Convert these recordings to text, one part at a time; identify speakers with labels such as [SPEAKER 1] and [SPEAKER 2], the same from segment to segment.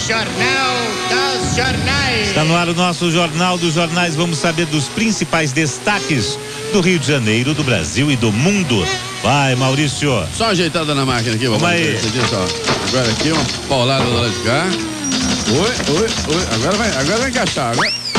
[SPEAKER 1] Jornal dos Jornais.
[SPEAKER 2] Está no ar o nosso Jornal dos Jornais. Vamos saber dos principais destaques do Rio de Janeiro, do Brasil e do mundo. Vai, Maurício.
[SPEAKER 3] Só uma ajeitada na máquina aqui, vamos
[SPEAKER 2] aí.
[SPEAKER 3] Agora aqui, uma paulada do lado de cá. Oi. Agora vai encaixar.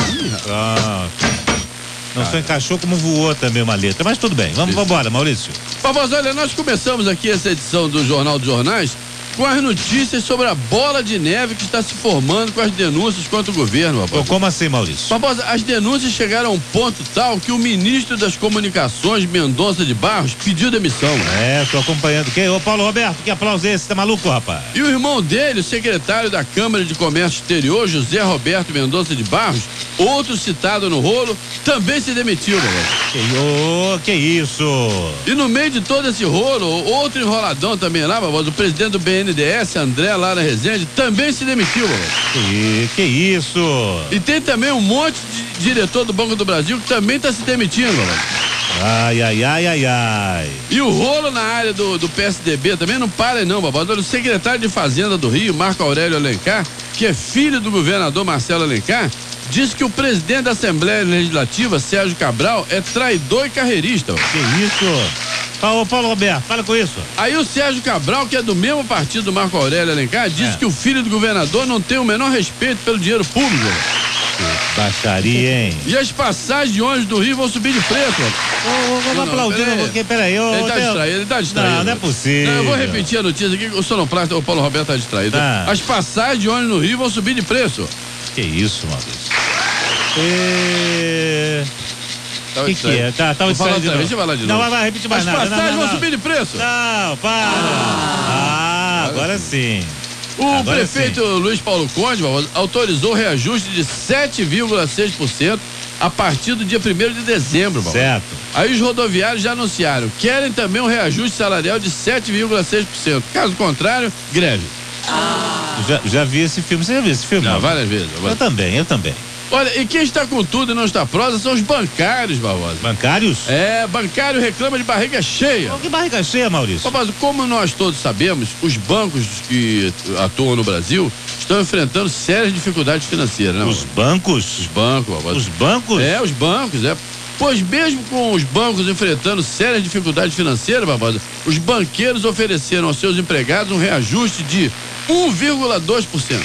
[SPEAKER 2] Não só encaixou como voou também uma letra, mas tudo bem. Vamos embora, Maurício.
[SPEAKER 3] Barbosa, olha, nós começamos aqui essa edição do Jornal dos Jornais com as notícias sobre a bola de neve que está se formando com as denúncias contra o governo, Barbosa.
[SPEAKER 2] Como assim, Maurício?
[SPEAKER 3] Barbosa, as denúncias chegaram a um ponto tal que o ministro das Comunicações, Mendonça de Barros, pediu demissão.
[SPEAKER 2] Tô acompanhando. Ô, Paulo Roberto, que aplauso é esse? Tá maluco, rapaz?
[SPEAKER 3] E o irmão dele, o secretário da Câmara de Comércio Exterior, José Roberto Mendonça de Barros, outro citado no rolo, também se demitiu, Barbosa.
[SPEAKER 2] Que isso?
[SPEAKER 3] E no meio de todo esse rolo, outro enroladão também lá, Barbosa, o presidente do BNDES, André Lara Rezende, também se demitiu, Barbosa.
[SPEAKER 2] Que isso?
[SPEAKER 3] E tem também um monte de diretor do Banco do Brasil que também está se demitindo, Barbosa.
[SPEAKER 2] Ai.
[SPEAKER 3] E o rolo na área do PSDB também não para não, Barbosa. O secretário de Fazenda do Rio, Marco Aurélio Alencar, que é filho do governador Marcelo Alencar, disse que o presidente da Assembleia Legislativa, Sérgio Cabral, é traidor e carreirista.
[SPEAKER 2] Que isso? Paulo Roberto, fala com isso.
[SPEAKER 3] Aí o Sérgio Cabral, que é do mesmo partido do Marco Aurélio Alencar, disse que o filho do governador não tem o menor respeito pelo dinheiro público.
[SPEAKER 2] Baixaria, hein?
[SPEAKER 3] E as passagens de ônibus do Rio vão subir de preço.
[SPEAKER 2] Vamos aplaudir, porque peraí.
[SPEAKER 3] Ele tá distraído.
[SPEAKER 2] Não é possível.
[SPEAKER 3] Eu vou repetir a notícia aqui, o sonoplasta, o Paulo Roberto tá distraído. As passagens de ônibus no Rio vão subir de preço.
[SPEAKER 2] Que isso, Maurício? Que é? Tava distraído.
[SPEAKER 3] Deixa eu falar de novo.
[SPEAKER 2] Não, vai repetir mais nada.
[SPEAKER 3] As passagens vão subir de preço.
[SPEAKER 2] Não, para. Agora sim.
[SPEAKER 3] O prefeito Luiz Paulo Conde autorizou o reajuste de 7,6% a partir do dia 1º de dezembro.
[SPEAKER 2] Certo.
[SPEAKER 3] Aí os rodoviários já anunciaram, querem também um reajuste salarial de 7,6%. Caso contrário, greve.
[SPEAKER 2] Já vi esse filme. Você já viu esse filme?
[SPEAKER 3] Não, várias vezes.
[SPEAKER 2] Eu também.
[SPEAKER 3] Olha, e quem está com tudo e não está prosa são os bancários, Barbosa.
[SPEAKER 2] Bancários?
[SPEAKER 3] Bancário reclama de barriga cheia.
[SPEAKER 2] Que barriga cheia, Maurício?
[SPEAKER 3] Barbosa, como nós todos sabemos, os bancos que atuam no Brasil estão enfrentando sérias dificuldades financeiras, né?
[SPEAKER 2] Os bancos?
[SPEAKER 3] Os bancos, Barbosa.
[SPEAKER 2] Os bancos?
[SPEAKER 3] Os bancos, Pois mesmo com os bancos enfrentando sérias dificuldades financeiras, Barbosa, os banqueiros ofereceram aos seus empregados um reajuste de 1,2%.
[SPEAKER 2] 1,2%.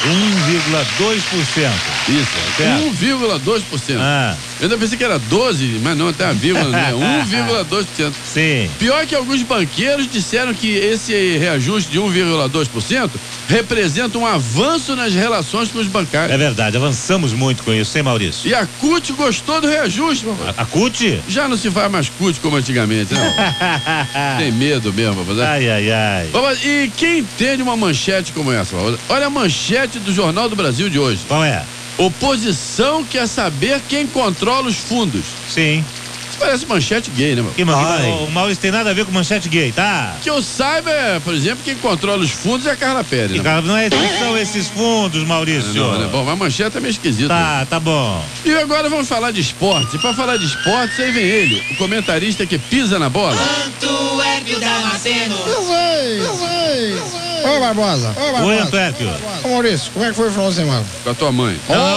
[SPEAKER 3] Isso, 1,2%. Eu ainda pensei que era 12, mas não, tem a vírgula, né? 1,2%.
[SPEAKER 2] Sim.
[SPEAKER 3] Pior que alguns banqueiros disseram que esse reajuste de 1,2% representa um avanço nas relações com os bancários.
[SPEAKER 2] É verdade, avançamos muito com isso, hein, Maurício?
[SPEAKER 3] E a CUT gostou do reajuste, papai.
[SPEAKER 2] A CUT?
[SPEAKER 3] Já não se faz mais CUT como antigamente, não. Tem medo mesmo, papai.
[SPEAKER 2] Ai.
[SPEAKER 3] Papai, e quem entende uma manchete como essa, papai? Olha a manchete do Jornal do Brasil de hoje.
[SPEAKER 2] Qual é?
[SPEAKER 3] Oposição quer saber quem controla os fundos.
[SPEAKER 2] Sim.
[SPEAKER 3] Isso parece manchete gay, né, mano?
[SPEAKER 2] O Maurício tem nada a ver com manchete gay, tá?
[SPEAKER 3] Que eu saiba, por exemplo, quem controla os fundos é a Carla Pérez. Né?
[SPEAKER 2] Não é que são esses fundos, Maurício.
[SPEAKER 3] Não, né? Bom, mas a manchete é meio esquisita.
[SPEAKER 2] Tá bom.
[SPEAKER 3] E agora vamos falar de esporte. E pra falar de esporte, aí vem ele, o comentarista que pisa na bola.
[SPEAKER 1] Antuérpio Damasceno.
[SPEAKER 4] Eu sei. Oi, Barbosa.
[SPEAKER 2] Oi, Antuérpio.
[SPEAKER 4] Ô, Maurício, como é que foi o final de semana?
[SPEAKER 3] Com a tua mãe.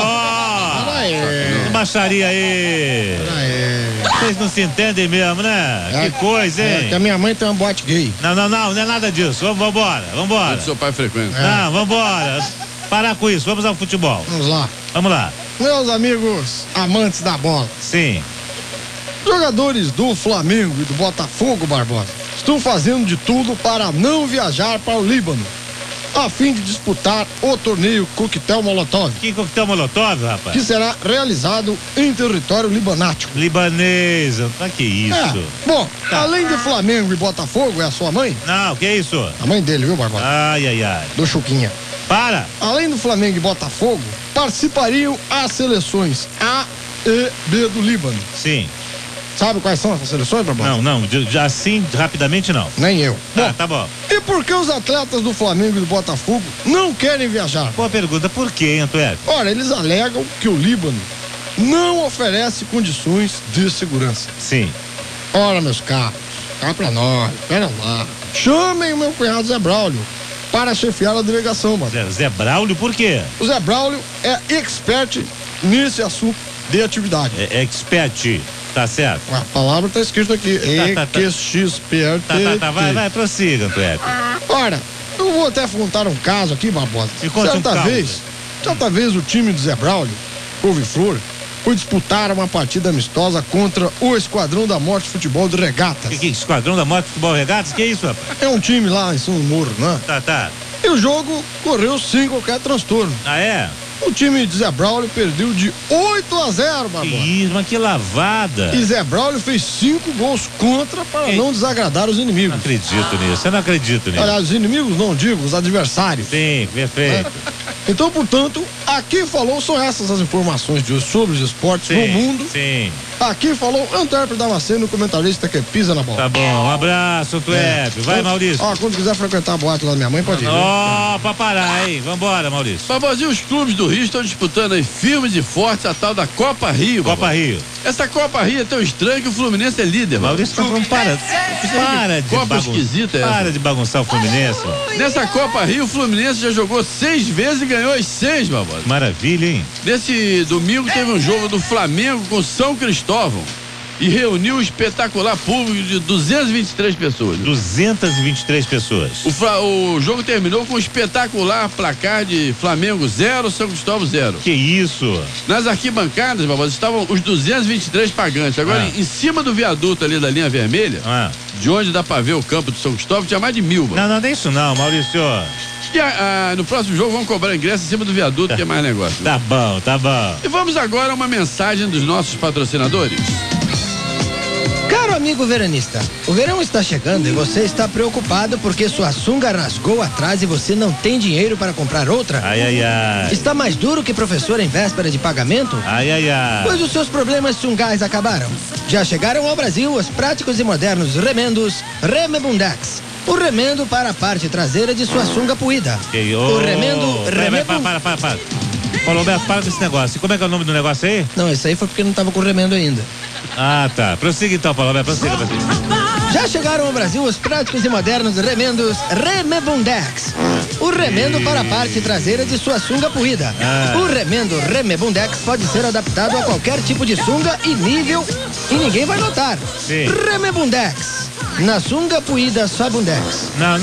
[SPEAKER 2] Que baixaria aí. Vocês não se entendem mesmo, né? Que coisa, hein?
[SPEAKER 4] Que a minha mãe tem uma boate gay.
[SPEAKER 2] Não é nada disso. Vambora.
[SPEAKER 3] Onde seu pai frequenta.
[SPEAKER 2] Não, vambora. Parar com isso, vamos ao futebol. Vamos lá.
[SPEAKER 4] Meus amigos amantes da bola.
[SPEAKER 2] Sim.
[SPEAKER 4] Jogadores do Flamengo e do Botafogo, Barbosa, estão fazendo de tudo para não viajar para o Líbano, a fim de disputar o torneio Coquetel Molotov.
[SPEAKER 2] Que Coquetel Molotov, rapaz?
[SPEAKER 4] Que será realizado em território libanático.
[SPEAKER 2] Libanesa, que isso?
[SPEAKER 4] Bom, além de Flamengo e Botafogo, é a sua mãe?
[SPEAKER 2] Não, que isso?
[SPEAKER 4] A mãe dele, viu, Barbosa?
[SPEAKER 2] Ai.
[SPEAKER 4] Do Chuquinha.
[SPEAKER 2] Para!
[SPEAKER 4] Além do Flamengo e Botafogo, participariam as seleções A e B do Líbano.
[SPEAKER 2] Sim.
[SPEAKER 4] Sabe quais são essas seleções, Barbosa?
[SPEAKER 2] Não, assim, rapidamente não.
[SPEAKER 4] Nem eu. Bom,
[SPEAKER 2] tá bom.
[SPEAKER 4] E por que os atletas do Flamengo e do Botafogo não querem viajar?
[SPEAKER 2] Boa pergunta, por quê, hein, Antuérpio?
[SPEAKER 4] Ora, eles alegam que o Líbano não oferece condições de segurança.
[SPEAKER 2] Sim.
[SPEAKER 4] Ora, meus caros, cá pra nós, pera lá. Chamem o meu cunhado Zé Braulio, para chefiar a delegação, mano.
[SPEAKER 2] Zé Braulio, por quê?
[SPEAKER 4] O Zé Braulio é expert nesse assunto de atividade.
[SPEAKER 2] É expert, tá certo?
[SPEAKER 4] A palavra tá escrita aqui.
[SPEAKER 2] Tá.
[SPEAKER 4] expert.
[SPEAKER 2] Vai, prossiga, Antônio.
[SPEAKER 4] Ora, eu vou até contar um caso aqui, Barbosa.
[SPEAKER 2] Me conta um caso.
[SPEAKER 4] Certa vez o time do Zé Braulio, couve-flor, foi disputar uma partida amistosa contra o Esquadrão da Morte Futebol de Regatas.
[SPEAKER 2] Que Esquadrão da Morte Futebol Regatas? Que isso, rapaz?
[SPEAKER 4] É um time lá em São Moro, né?
[SPEAKER 2] Tá.
[SPEAKER 4] E o jogo correu sem qualquer transtorno.
[SPEAKER 2] Ah, é?
[SPEAKER 4] O time de Zé Braulio perdeu de 8-0,
[SPEAKER 2] Que
[SPEAKER 4] Barbosa.
[SPEAKER 2] isso, mas que lavada.
[SPEAKER 4] E Zé Braulio fez 5 gols contra para não desagradar os inimigos.
[SPEAKER 2] Não acredito nisso, eu não acredito nisso.
[SPEAKER 4] Aliás, os inimigos não digo, os adversários.
[SPEAKER 2] Sim, perfeito.
[SPEAKER 4] Então, portanto, aqui falou, são essas as informações de hoje sobre os esportes no mundo.
[SPEAKER 2] Sim.
[SPEAKER 4] Aqui falou Antônio Damasceno, comentarista que pisa na bola.
[SPEAKER 2] Tá bom, um abraço, Tuébio. Vai, Maurício.
[SPEAKER 4] Ó, quando quiser frequentar a boate lá da minha mãe, pode ir.
[SPEAKER 2] Ó, pra parar, hein? Vambora, Maurício.
[SPEAKER 3] Barbosinha, os clubes do Rio estão disputando aí firmes e fortes a tal da Copa Rio.
[SPEAKER 2] Copa Rio.
[SPEAKER 3] Essa Copa Rio é tão estranha que o Fluminense é líder, mano.
[SPEAKER 2] Maurício tá falando, para de
[SPEAKER 3] Copa esquisita é essa.
[SPEAKER 2] Para de bagunçar o Fluminense.
[SPEAKER 3] Nessa Copa Rio, o Fluminense já jogou 6 vezes e ganhou as 6, Barbosa.
[SPEAKER 2] Maravilha, hein?
[SPEAKER 3] Nesse domingo teve um jogo do Flamengo com São Cristóvão e reuniu um espetacular público de 223 pessoas.
[SPEAKER 2] 223 pessoas.
[SPEAKER 3] O jogo terminou com um espetacular placar de Flamengo 0, São Cristóvão 0.
[SPEAKER 2] Que isso?
[SPEAKER 3] Nas arquibancadas, Barbosa, estavam os 223 pagantes. Agora, em cima do viaduto ali da linha vermelha, de onde dá pra ver o campo do São Cristóvão, tinha mais de 1000.
[SPEAKER 2] Não, é isso não, Maurício.
[SPEAKER 3] E no próximo jogo vamos cobrar ingresso em cima do viaduto, que é mais negócio.
[SPEAKER 2] Tá bom.
[SPEAKER 3] E vamos agora a uma mensagem dos nossos patrocinadores.
[SPEAKER 5] Caro amigo veranista, o verão está chegando e você está preocupado porque sua sunga rasgou atrás e você não tem dinheiro para comprar outra?
[SPEAKER 2] Ai.
[SPEAKER 5] Está mais duro que professor em véspera de pagamento?
[SPEAKER 2] Ai.
[SPEAKER 5] Pois os seus problemas sungais acabaram. Já chegaram ao Brasil os práticos e modernos remendos Remebundex. O remendo para a parte traseira de sua sunga puída. O remendo...
[SPEAKER 2] Para. Paulo Roberto, para desse negócio. E como é que é o nome do negócio aí?
[SPEAKER 5] Não, isso aí foi porque não estava com remendo ainda.
[SPEAKER 2] Ah, tá. Prossiga então, Paulo Roberto, prossiga.
[SPEAKER 5] Já chegaram ao Brasil os práticos e modernos remendos Remebundex. O remendo para a parte traseira de sua sunga puída. O remendo Remebundex pode ser adaptado a qualquer tipo de sunga e nível e ninguém vai notar.
[SPEAKER 2] Sim.
[SPEAKER 5] Remebundex. Na sunga puída só bundex.
[SPEAKER 2] Não.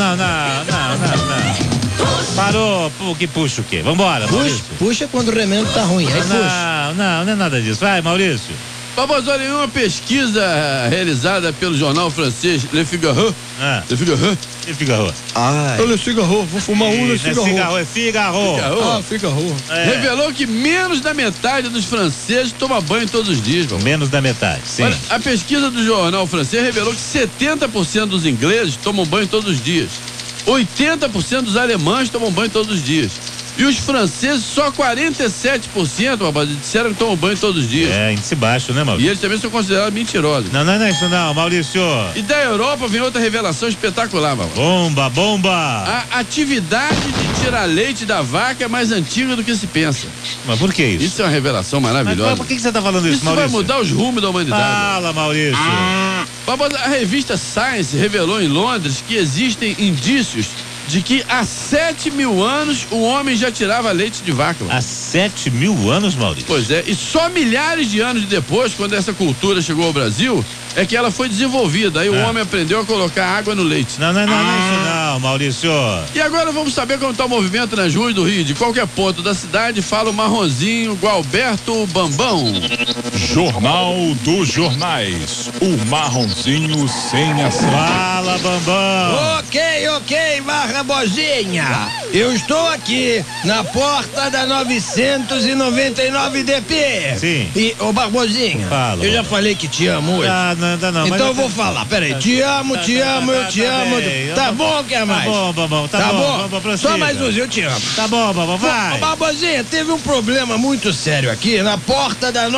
[SPEAKER 2] Parou, que puxa o quê? Vambora, Maurício.
[SPEAKER 5] Puxa quando o remendo tá ruim, aí puxa.
[SPEAKER 2] Não é nada disso. Vai, Maurício.
[SPEAKER 3] Barbosa, olha, em uma pesquisa realizada pelo jornal francês Le Figaro. Le Figaro.
[SPEAKER 4] Le Figaro, vou fumar um Le Figaro.
[SPEAKER 2] É Figaro.
[SPEAKER 4] Figaro.
[SPEAKER 3] Revelou que menos da metade dos franceses toma banho todos os dias. Barbosa.
[SPEAKER 2] Menos da metade, sim.
[SPEAKER 3] Olha, a pesquisa do jornal francês revelou que 70% dos ingleses tomam banho todos os dias. 80% dos alemães tomam banho todos os dias. E os franceses, só 47%, rapaz, disseram que tomam banho todos os dias.
[SPEAKER 2] É, índice baixo, né, Maurício?
[SPEAKER 3] E eles também são considerados mentirosos.
[SPEAKER 2] Não é isso não, Maurício.
[SPEAKER 3] E da Europa vem outra revelação espetacular, mano.
[SPEAKER 2] Bomba.
[SPEAKER 3] A atividade de tirar leite da vaca é mais antiga do que se pensa.
[SPEAKER 2] Mas por que isso?
[SPEAKER 3] Isso é uma revelação maravilhosa.
[SPEAKER 2] Mas por que você tá falando isso, Maurício?
[SPEAKER 3] Isso vai mudar os rumos da humanidade.
[SPEAKER 2] Fala, Maurício.
[SPEAKER 3] A revista Science revelou em Londres que existem indícios de que há 7.000 anos o homem já tirava leite de vaca.
[SPEAKER 2] Há 7.000 anos, Maurício?
[SPEAKER 3] Pois é, e só milhares de anos depois, quando essa cultura chegou ao Brasil, é que ela foi desenvolvida. Aí o homem aprendeu a colocar água no leite.
[SPEAKER 2] Não, isso não, Maurício.
[SPEAKER 3] E agora vamos saber como está o movimento nas ruas do Rio. De qualquer ponto da cidade, fala o marronzinho Gualberto Bambão.
[SPEAKER 6] Jornal dos Jornais, o marronzinho sem ação.
[SPEAKER 2] Fala, Bambão.
[SPEAKER 5] Ok, Barbosinha. Eu estou aqui na porta da 999 DP.
[SPEAKER 2] Sim.
[SPEAKER 5] E, Barbosinha,
[SPEAKER 2] Fala.
[SPEAKER 5] eu já falei que te amo hoje.
[SPEAKER 2] Não.
[SPEAKER 5] Então eu vou falar, peraí. Te amo, eu te amo. Tá bom, quer mais?
[SPEAKER 2] Tá bom, Bambão,
[SPEAKER 5] Tá bom?
[SPEAKER 2] Bambão,
[SPEAKER 5] Só mais uns, eu te amo.
[SPEAKER 2] Tá bom, Bambão, vai.
[SPEAKER 5] Barbosinha, teve um problema muito sério aqui na porta da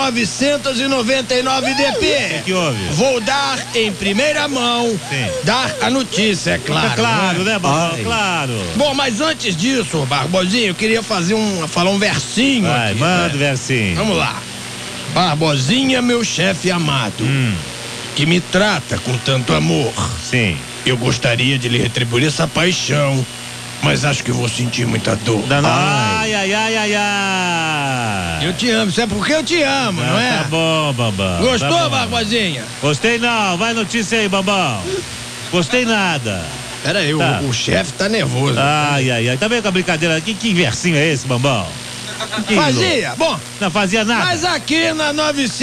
[SPEAKER 5] 999 DP.
[SPEAKER 2] O que houve?
[SPEAKER 5] Vou dar em primeira mão, dar a notícia, é claro.
[SPEAKER 2] É claro, né, Bambão? Claro.
[SPEAKER 5] Bom, mas antes disso, Barbosinha, eu queria falar um versinho.
[SPEAKER 2] Vai,
[SPEAKER 5] aqui,
[SPEAKER 2] manda o versinho.
[SPEAKER 5] Vamos lá. Barbosinha, meu chefe amado, que me trata com tanto amor.
[SPEAKER 2] Sim.
[SPEAKER 5] Eu gostaria de lhe retribuir essa paixão
[SPEAKER 4] mas acho que vou sentir muita dor.
[SPEAKER 2] Ai, ai, ai, ai, ai.
[SPEAKER 4] Eu te amo, isso é porque eu te amo, não é?
[SPEAKER 2] Tá bom, Bambam.
[SPEAKER 4] Gostou,
[SPEAKER 2] tá bom.
[SPEAKER 4] Barbosinha?
[SPEAKER 2] Gostei não, vai notícia aí, Bambam. Gostei nada.
[SPEAKER 4] Pera aí,
[SPEAKER 2] Tá.
[SPEAKER 4] o chefe tá nervoso.
[SPEAKER 2] Ai, ai, ai. Tá vendo com a brincadeira? Que versinho é esse, Bambam? Que
[SPEAKER 4] Fazia? Bom,
[SPEAKER 2] não fazia nada.
[SPEAKER 4] mas aqui na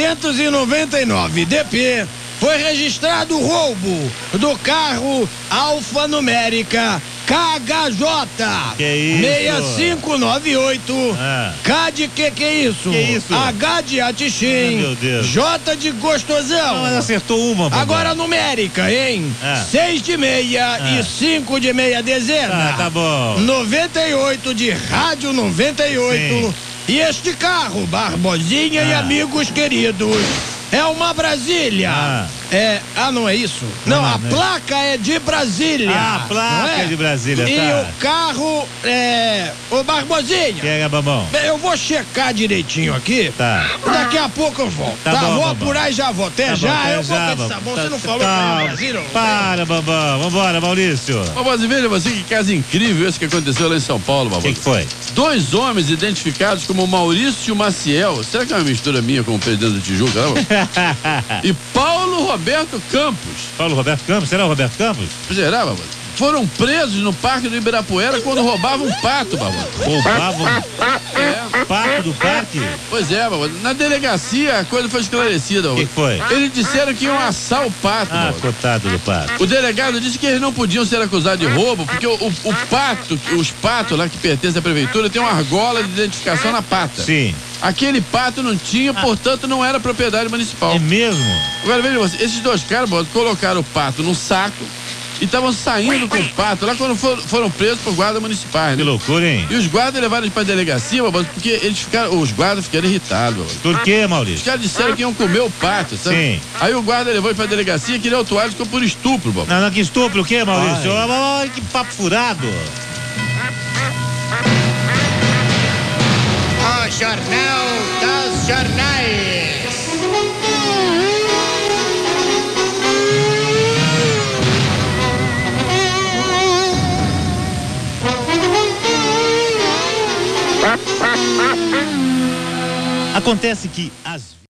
[SPEAKER 4] 999 DP foi registrado o roubo do carro alfanumérica KHJ
[SPEAKER 2] Que isso?
[SPEAKER 4] 6598. K de que é isso?
[SPEAKER 2] Que isso?
[SPEAKER 4] H de Atixim.
[SPEAKER 2] Meu Deus.
[SPEAKER 4] J de gostosão.
[SPEAKER 2] Não, mas acertou uma, Bambam.
[SPEAKER 4] Agora numérica, hein? 6 de meia e 5 de meia dezena.
[SPEAKER 2] Tá bom.
[SPEAKER 4] 98 de rádio 98.
[SPEAKER 2] Sim.
[SPEAKER 4] E este carro, Barbosinha e amigos queridos, é uma Brasília. Não é isso? Não, a placa é de Brasília.
[SPEAKER 2] A placa é de Brasília,
[SPEAKER 4] e
[SPEAKER 2] tá.
[SPEAKER 4] o carro é... Ô, Barbosinha.
[SPEAKER 2] Quem é, Bambam?
[SPEAKER 4] Eu vou checar direitinho aqui.
[SPEAKER 2] Tá.
[SPEAKER 4] Daqui a pouco eu volto.
[SPEAKER 2] Tá bom,
[SPEAKER 4] vou
[SPEAKER 2] Bambam.
[SPEAKER 4] apurar e já volto. Até
[SPEAKER 2] Tá
[SPEAKER 4] já.
[SPEAKER 2] bom, até
[SPEAKER 4] Eu vou
[SPEAKER 2] já,
[SPEAKER 4] pensar.
[SPEAKER 2] Bambam.
[SPEAKER 4] Bom, você não falou
[SPEAKER 2] Calma.
[SPEAKER 4] que é Brasília?
[SPEAKER 2] Para, Bambam. Vambora, Maurício.
[SPEAKER 3] Babosa, veja você que caso incrível esse que aconteceu lá em São Paulo, Babosa.
[SPEAKER 2] O que foi?
[SPEAKER 3] 2 homens identificados como Maurício Maciel, será que é uma mistura minha com o presidente do Tijuca? E Paulo Roberto Campos.
[SPEAKER 2] Paulo Roberto Campos? Será o Roberto Campos?
[SPEAKER 3] Será, Babosa? Foram presos no Parque do Ibirapuera quando roubavam um pato, Babosa.
[SPEAKER 2] Roubavam pato do parque?
[SPEAKER 3] Pois é, Babosa. Na delegacia a coisa foi esclarecida, Babosa.
[SPEAKER 2] Que foi?
[SPEAKER 3] Eles disseram que iam assar o pato, Babosa.
[SPEAKER 2] Coitado do pato.
[SPEAKER 3] O delegado disse que eles não podiam ser acusados de roubo porque o pato, os patos lá que pertencem à prefeitura tem uma argola de identificação na pata.
[SPEAKER 2] Sim.
[SPEAKER 3] Aquele pato não tinha, portanto não era propriedade municipal.
[SPEAKER 2] É mesmo?
[SPEAKER 3] Agora veja você, esses 2 caras colocaram o pato num saco e estavam saindo com o pato lá quando foram presos por guarda municipais, né?
[SPEAKER 2] Que loucura, hein?
[SPEAKER 3] E os guardas levaram eles pra delegacia, Babosa, porque os guardas ficaram irritados, Babosa.
[SPEAKER 2] Por quê,
[SPEAKER 3] Os
[SPEAKER 2] Maurício?
[SPEAKER 3] caras disseram que iam comer o pato, sabe?
[SPEAKER 2] Sim.
[SPEAKER 3] Aí o guarda levou ele pra delegacia e queria autuar eles por estupro, Babosa.
[SPEAKER 2] Não, que estupro o quê, Maurício? Ai, que papo furado.
[SPEAKER 1] O Jornal dos Jornais.
[SPEAKER 2] Acontece que